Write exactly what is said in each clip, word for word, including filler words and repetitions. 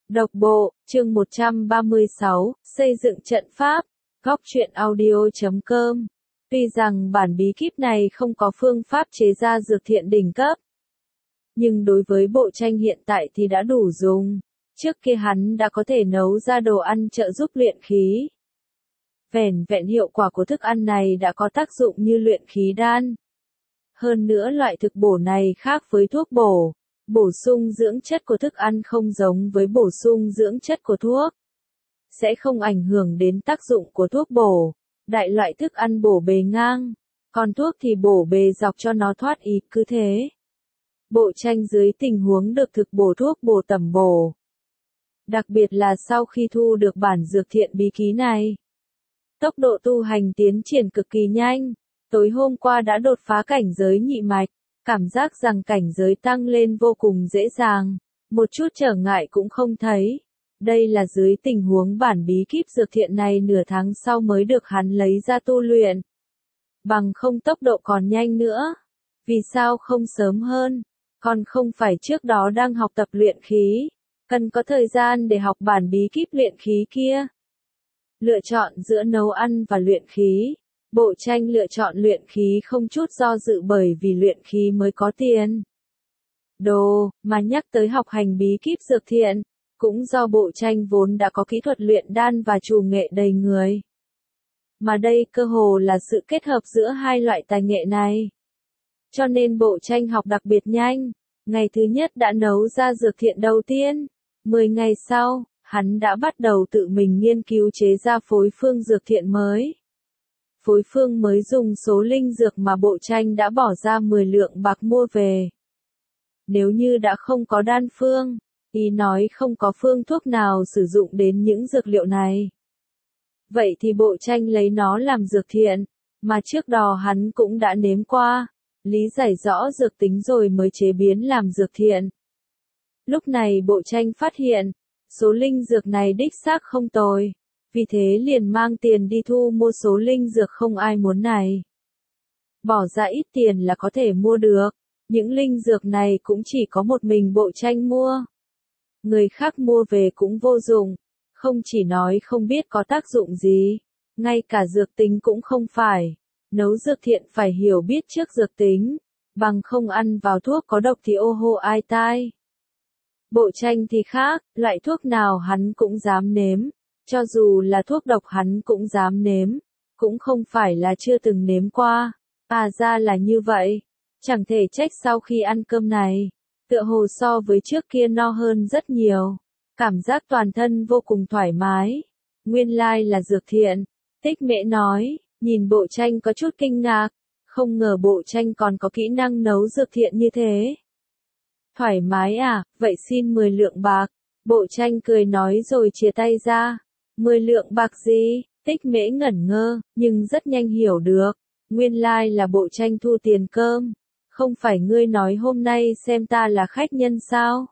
Độc bộ, chương một trăm ba mươi sáu, xây dựng trận pháp, góc truyện audio.com. Tuy rằng bản bí kíp này không có phương pháp chế ra dược thiện đỉnh cấp, nhưng đối với bộ tranh hiện tại thì đã đủ dùng. Trước kia hắn đã có thể nấu ra đồ ăn trợ giúp luyện khí. Vẻn vẹn hiệu quả của thức ăn này đã có tác dụng như luyện khí đan. Hơn nữa loại thực bổ này khác với thuốc bổ. Bổ sung dưỡng chất của thức ăn không giống với bổ sung dưỡng chất của thuốc. Sẽ không ảnh hưởng đến tác dụng của thuốc bổ. Đại loại thức ăn bổ bề ngang. Còn thuốc thì bổ bề dọc cho nó thoát ý, cứ thế. Bộ tranh dưới tình huống được thực bổ thuốc bổ tẩm bổ. Đặc biệt là sau khi thu được bản dược thiện bí ký này. Tốc độ tu hành tiến triển cực kỳ nhanh. Tối hôm qua đã đột phá cảnh giới nhị mạch. Cảm giác rằng cảnh giới tăng lên vô cùng dễ dàng, một chút trở ngại cũng không thấy. Đây là dưới tình huống bản bí kíp dược thiện này nửa tháng sau mới được hắn lấy ra tu luyện. Bằng không tốc độ còn nhanh nữa. Vì sao không sớm hơn? Còn không phải trước đó đang học tập luyện khí, cần có thời gian để học bản bí kíp luyện khí kia. Lựa chọn giữa nấu ăn và luyện khí. Bộ tranh lựa chọn luyện khí không chút do dự bởi vì luyện khí mới có tiền. Đồ, mà nhắc tới học hành bí kíp dược thiện, cũng do bộ tranh vốn đã có kỹ thuật luyện đan và trù nghệ đầy người. Mà đây cơ hồ là sự kết hợp giữa hai loại tài nghệ này. Cho nên bộ tranh học đặc biệt nhanh, ngày thứ nhất đã nấu ra dược thiện đầu tiên. Mười ngày sau, hắn đã bắt đầu tự mình nghiên cứu chế ra phối phương dược thiện mới. Phối phương mới dùng số linh dược mà bộ tranh đã bỏ ra mười lượng bạc mua về. Nếu như đã không có đan phương, ý nói không có phương thuốc nào sử dụng đến những dược liệu này. Vậy thì bộ tranh lấy nó làm dược thiện, mà trước đó hắn cũng đã nếm qua, lý giải rõ dược tính rồi mới chế biến làm dược thiện. Lúc này bộ tranh phát hiện, số linh dược này đích xác không tồi. Vì thế liền mang tiền đi thu mua số linh dược không ai muốn này. Bỏ ra ít tiền là có thể mua được, những linh dược này cũng chỉ có một mình bộ tranh mua. Người khác mua về cũng vô dụng, không chỉ nói không biết có tác dụng gì, ngay cả dược tính cũng không phải. Nấu dược thiện phải hiểu biết trước dược tính, bằng không ăn vào thuốc có độc thì ô hô ai tai. Bộ tranh thì khác, loại thuốc nào hắn cũng dám nếm. Cho dù là thuốc độc hắn cũng dám nếm, cũng không phải là chưa từng nếm qua, à ra là như vậy, chẳng thể trách sau khi ăn cơm này, tựa hồ so với trước kia no hơn rất nhiều, cảm giác toàn thân vô cùng thoải mái, nguyên lai là dược thiện, Tích Mễ nói, nhìn bộ tranh có chút kinh ngạc, không ngờ bộ tranh còn có kỹ năng nấu dược thiện như thế. Thoải mái à, vậy xin mười lượng bạc, bộ tranh cười nói rồi chia tay ra. Mười lượng bạc gì? Tích Mễ ngẩn ngơ, nhưng rất nhanh hiểu được. Nguyên lai like là bộ tranh thu tiền cơm. Không phải ngươi nói hôm nay xem ta là khách nhân sao?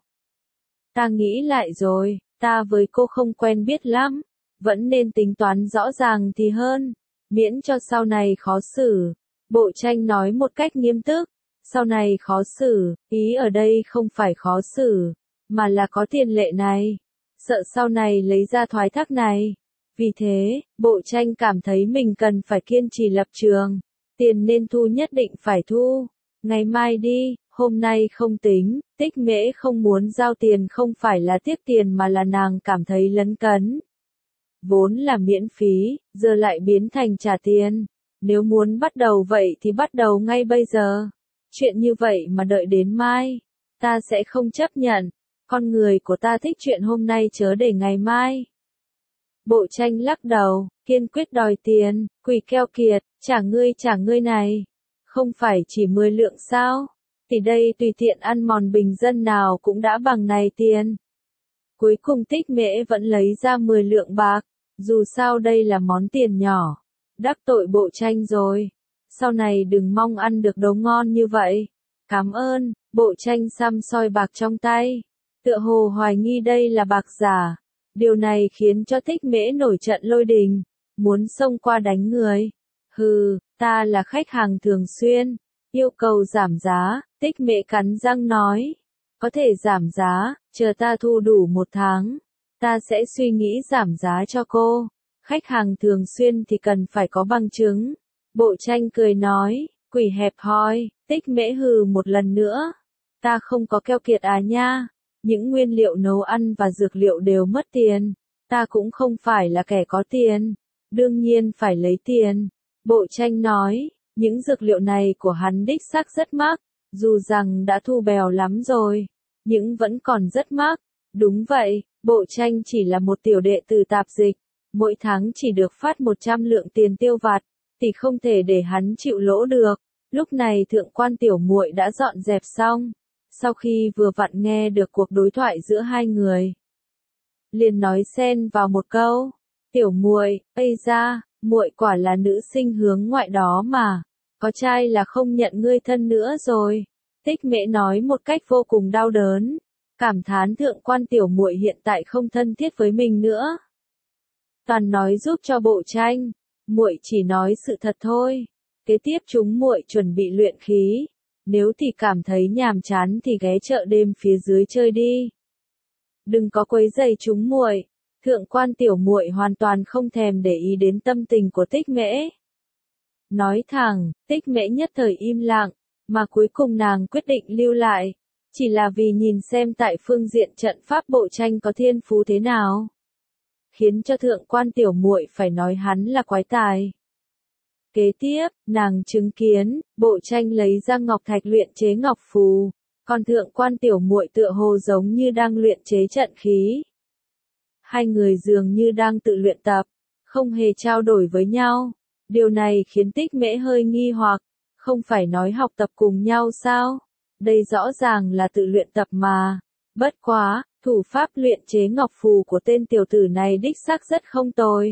Ta nghĩ lại rồi, ta với cô không quen biết lắm. Vẫn nên tính toán rõ ràng thì hơn. Miễn cho sau này khó xử. Bộ tranh nói một cách nghiêm túc. Sau này khó xử, ý ở đây không phải khó xử, mà là có tiền lệ này. Sợ sau này lấy ra thoái thác này. Vì thế, bộ tranh cảm thấy mình cần phải kiên trì lập trường. Tiền nên thu nhất định phải thu. Ngày mai đi, hôm nay không tính. Tích Mễ không muốn giao tiền không phải là tiếc tiền mà là nàng cảm thấy lấn cấn. Vốn là miễn phí, giờ lại biến thành trả tiền. Nếu muốn bắt đầu vậy thì bắt đầu ngay bây giờ. Chuyện như vậy mà đợi đến mai, ta sẽ không chấp nhận. Con người của ta thích chuyện hôm nay chớ để ngày mai. Bộ tranh lắc đầu, kiên quyết đòi tiền, quỷ keo kiệt, trả ngươi trả ngươi này. Không phải chỉ mười lượng sao? Thì đây tùy tiện ăn mòn bình dân nào cũng đã bằng này tiền. Cuối cùng Tích Mễ vẫn lấy ra mười lượng bạc, dù sao đây là món tiền nhỏ. Đắc tội bộ tranh rồi. Sau này đừng mong ăn được đồ ngon như vậy. Cảm ơn, bộ tranh xăm soi bạc trong tay. Tựa hồ hoài nghi đây là bạc giả. Điều này khiến cho Tích Mễ nổi trận lôi đình. Muốn xông qua đánh người. Hừ, ta là khách hàng thường xuyên. Yêu cầu giảm giá, Tích Mễ cắn răng nói. Có thể giảm giá, chờ ta thu đủ một tháng. Ta sẽ suy nghĩ giảm giá cho cô. Khách hàng thường xuyên thì cần phải có bằng chứng. Bộ tranh cười nói, quỷ hẹp hòi, Tích Mễ hừ một lần nữa. Ta không có keo kiệt à nha. Những nguyên liệu nấu ăn và dược liệu đều mất tiền. Ta cũng không phải là kẻ có tiền. Đương nhiên phải lấy tiền. Bộ tranh nói, những dược liệu này của hắn đích xác rất mắc. Dù rằng đã thu bèo lắm rồi. Nhưng vẫn còn rất mắc. Đúng vậy, bộ tranh chỉ là một tiểu đệ từ tạp dịch. Mỗi tháng chỉ được phát một trăm lượng tiền tiêu vặt. Thì không thể để hắn chịu lỗ được. Lúc này thượng quan tiểu muội đã dọn dẹp xong. Sau khi vừa vặn nghe được cuộc đối thoại giữa hai người, liền nói xen vào một câu, tiểu muội, ây da, muội quả là nữ sinh hướng ngoại đó mà, có trai là không nhận ngươi thân nữa rồi. Tích Mễ nói một cách vô cùng đau đớn, cảm thán thượng quan tiểu muội hiện tại không thân thiết với mình nữa. Toàn nói giúp cho bộ tranh, muội chỉ nói sự thật thôi. Kế tiếp chúng muội chuẩn bị luyện khí. Nếu thì cảm thấy nhàm chán thì ghé chợ đêm phía dưới chơi đi. Đừng có quấy rầy chúng muội. Thượng quan tiểu muội hoàn toàn không thèm để ý đến tâm tình của Tích Mễ. Nói thẳng, Tích Mễ nhất thời im lặng, mà cuối cùng nàng quyết định lưu lại, chỉ là vì nhìn xem tại phương diện trận pháp bộ tranh có thiên phú thế nào. Khiến cho thượng quan tiểu muội phải nói hắn là quái tài. Kế tiếp, nàng chứng kiến, bộ tranh lấy ra ngọc thạch luyện chế ngọc phù, còn thượng quan tiểu muội tựa hồ giống như đang luyện chế trận khí. Hai người dường như đang tự luyện tập, không hề trao đổi với nhau. Điều này khiến Tích Mễ hơi nghi hoặc, không phải nói học tập cùng nhau sao? Đây rõ ràng là tự luyện tập mà. Bất quá, thủ pháp luyện chế ngọc phù của tên tiểu tử này đích xác rất không tồi.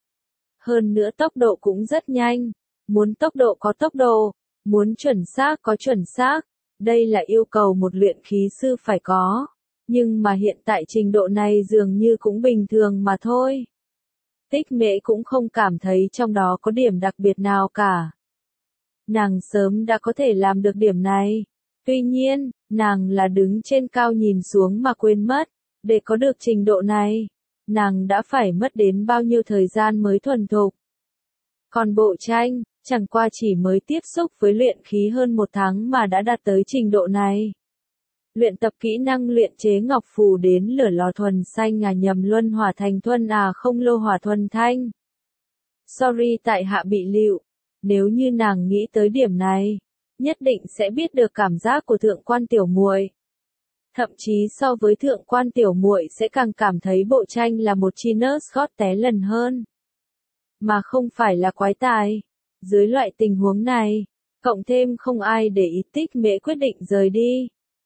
Hơn nữa tốc độ cũng rất nhanh. Muốn tốc độ có tốc độ, muốn chuẩn xác có chuẩn xác. Đây là yêu cầu một luyện khí sư phải có. Nhưng mà hiện tại trình độ này dường như cũng bình thường mà thôi. Tích Mễ cũng không cảm thấy trong đó có điểm đặc biệt nào cả. Nàng sớm đã có thể làm được điểm này. Tuy nhiên, nàng là đứng trên cao nhìn xuống mà quên mất. Để có được trình độ này, nàng đã phải mất đến bao nhiêu thời gian mới thuần thục. Còn bộ tranh, chẳng qua chỉ mới tiếp xúc với luyện khí hơn một tháng mà đã đạt tới trình độ này. Luyện tập kỹ năng luyện chế ngọc phù đến lửa lò thuần xanh à nhầm luân hỏa thành thuần à không lô hỏa thuần thanh. Sorry tại hạ bị lịu. Nếu như nàng nghĩ tới điểm này, nhất định sẽ biết được cảm giác của thượng quan tiểu muội. Thậm chí so với thượng quan tiểu muội sẽ càng cảm thấy bộ tranh là một chi nurse gót té lần hơn. Mà không phải là quái tài. Dưới loại tình huống này, cộng thêm không ai để ý Tích Mễ quyết định rời đi.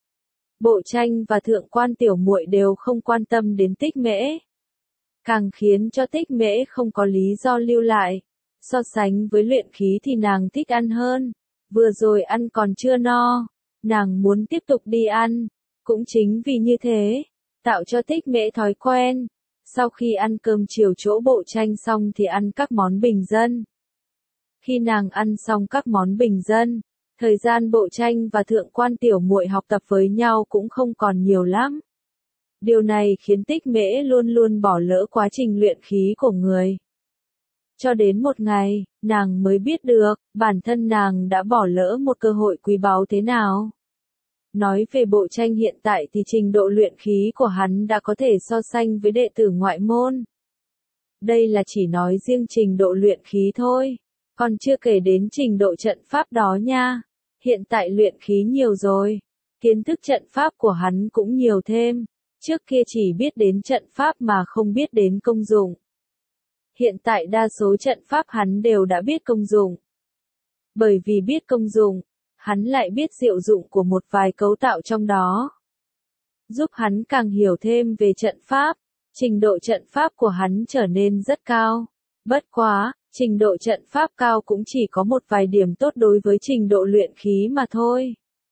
Bộ tranh và thượng quan tiểu muội đều không quan tâm đến Tích Mễ. Càng khiến cho Tích Mễ không có lý do lưu lại. So sánh với luyện khí thì nàng thích ăn hơn. Vừa rồi ăn còn chưa no. Nàng muốn tiếp tục đi ăn. Cũng chính vì như thế, tạo cho Tích Mễ thói quen. Sau khi ăn cơm chiều chỗ bộ tranh xong thì ăn các món bình dân. Khi nàng ăn xong các món bình dân, thời gian bộ tranh và thượng quan tiểu muội học tập với nhau cũng không còn nhiều lắm. Điều này khiến Tích Mễ luôn luôn bỏ lỡ quá trình luyện khí của người. Cho đến một ngày, nàng mới biết được, bản thân nàng đã bỏ lỡ một cơ hội quý báu thế nào. Nói về bộ tranh hiện tại thì trình độ luyện khí của hắn đã có thể so sánh với đệ tử ngoại môn. Đây là chỉ nói riêng trình độ luyện khí thôi, còn chưa kể đến trình độ trận pháp đó nha. Hiện tại luyện khí nhiều rồi, kiến thức trận pháp của hắn cũng nhiều thêm, trước kia chỉ biết đến trận pháp mà không biết đến công dụng. Hiện tại đa số trận pháp hắn đều đã biết công dụng. Bởi vì biết công dụng, hắn lại biết diệu dụng của một vài cấu tạo trong đó. Giúp hắn càng hiểu thêm về trận pháp, trình độ trận pháp của hắn trở nên rất cao. Bất quá, trình độ trận pháp cao cũng chỉ có một vài điểm tốt đối với trình độ luyện khí mà thôi.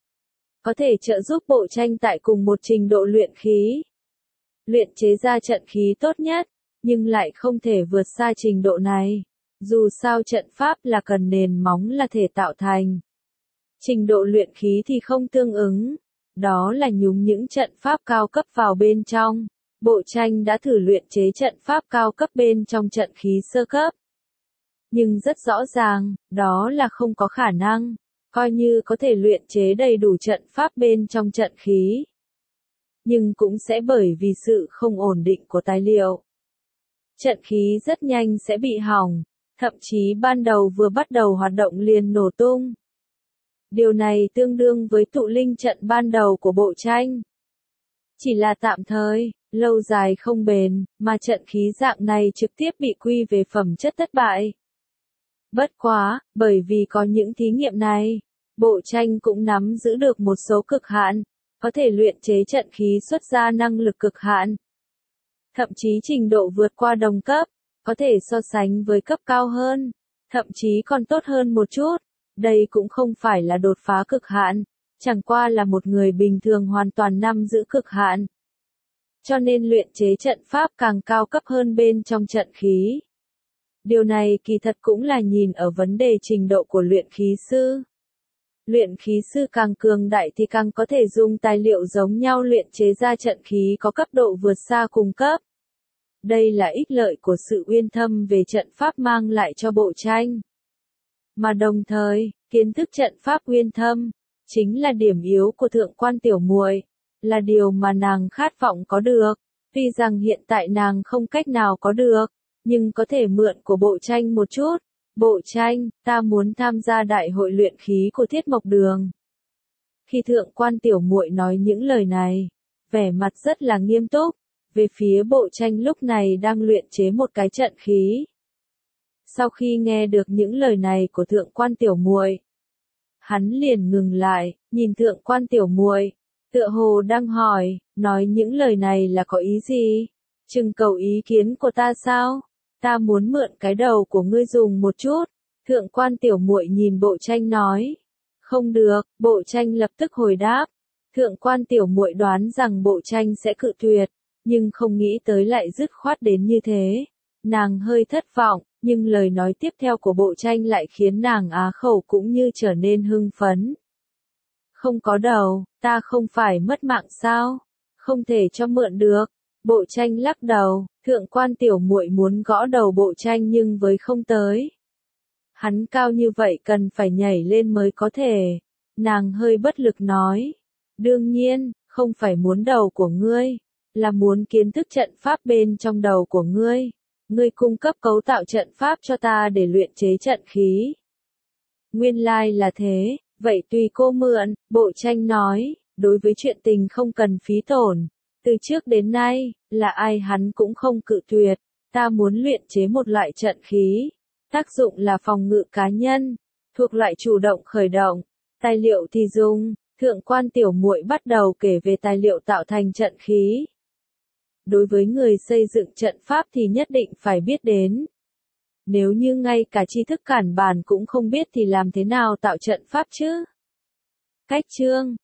Có thể trợ giúp bộ tranh tại cùng một trình độ luyện khí. Luyện chế ra trận khí tốt nhất, nhưng lại không thể vượt xa trình độ này. Dù sao trận pháp là cần nền móng là thể tạo thành. Trình độ luyện khí thì không tương ứng. Đó là nhúng những trận pháp cao cấp vào bên trong. Bộ tranh đã thử luyện chế trận pháp cao cấp bên trong trận khí sơ cấp. Nhưng rất rõ ràng, đó là không có khả năng, coi như có thể luyện chế đầy đủ trận pháp bên trong trận khí. Nhưng cũng sẽ bởi vì sự không ổn định của tài liệu. Trận khí rất nhanh sẽ bị hỏng, thậm chí ban đầu vừa bắt đầu hoạt động liền nổ tung. Điều này tương đương với tụ linh trận ban đầu của bộ tranh. Chỉ là tạm thời, lâu dài không bền, mà trận khí dạng này trực tiếp bị quy về phẩm chất thất bại. Bất quá, bởi vì có những thí nghiệm này, bộ tranh cũng nắm giữ được một số cực hạn, có thể luyện chế trận khí xuất ra năng lực cực hạn. Thậm chí trình độ vượt qua đồng cấp, có thể so sánh với cấp cao hơn, thậm chí còn tốt hơn một chút. Đây cũng không phải là đột phá cực hạn, chẳng qua là một người bình thường hoàn toàn nắm giữ cực hạn. Cho nên luyện chế trận pháp càng cao cấp hơn bên trong trận khí. Điều này kỳ thật cũng là nhìn ở vấn đề trình độ của luyện khí sư. Luyện khí sư càng cường đại thì càng có thể dùng tài liệu giống nhau luyện chế ra trận khí có cấp độ vượt xa cùng cấp. Đây là ích lợi của sự uyên thâm về trận pháp mang lại cho bộ tranh. Mà đồng thời, kiến thức trận pháp uyên thâm, chính là điểm yếu của thượng quan tiểu muội, là điều mà nàng khát vọng có được, tuy rằng hiện tại nàng không cách nào có được, nhưng có thể mượn của bộ tranh một chút. Bộ tranh, ta muốn tham gia đại hội luyện khí của Thiết Mộc Đường. Khi thượng quan tiểu muội nói những lời này, vẻ mặt rất là nghiêm túc, về phía bộ tranh lúc này đang luyện chế một cái trận khí. Sau khi nghe được những lời này của thượng quan tiểu muội, hắn liền ngừng lại, nhìn thượng quan tiểu muội, tựa hồ đang hỏi, nói những lời này là có ý gì? Trưng cầu ý kiến của ta sao? Ta muốn mượn cái đầu của ngươi dùng một chút. Thượng quan tiểu muội nhìn bộ tranh nói. Không được, bộ tranh lập tức hồi đáp. Thượng quan tiểu muội đoán rằng bộ tranh sẽ cự tuyệt, nhưng không nghĩ tới lại dứt khoát đến như thế. Nàng hơi thất vọng, nhưng lời nói tiếp theo của bộ tranh lại khiến nàng á khẩu cũng như trở nên hưng phấn. Không có đầu, ta không phải mất mạng sao? Không thể cho mượn được. Bộ tranh lắc đầu, thượng quan tiểu muội muốn gõ đầu bộ tranh nhưng với không tới. Hắn cao như vậy cần phải nhảy lên mới có thể. Nàng hơi bất lực nói. Đương nhiên, không phải muốn đầu của ngươi, là muốn kiến thức trận pháp bên trong đầu của ngươi. Ngươi cung cấp cấu tạo trận pháp cho ta để luyện chế trận khí. Nguyên lai là thế, vậy tùy cô mượn, bộ tranh nói, đối với chuyện tình không cần phí tổn. Từ trước đến nay, là ai hắn cũng không cự tuyệt, ta muốn luyện chế một loại trận khí. Tác dụng là phòng ngự cá nhân, thuộc loại chủ động khởi động. Tài liệu thì dùng, thượng quan tiểu muội bắt đầu kể về tài liệu tạo thành trận khí. Đối với người xây dựng trận pháp thì nhất định phải biết đến. Nếu như ngay cả tri thức cản bản cũng không biết thì làm thế nào tạo trận pháp chứ? Cách chương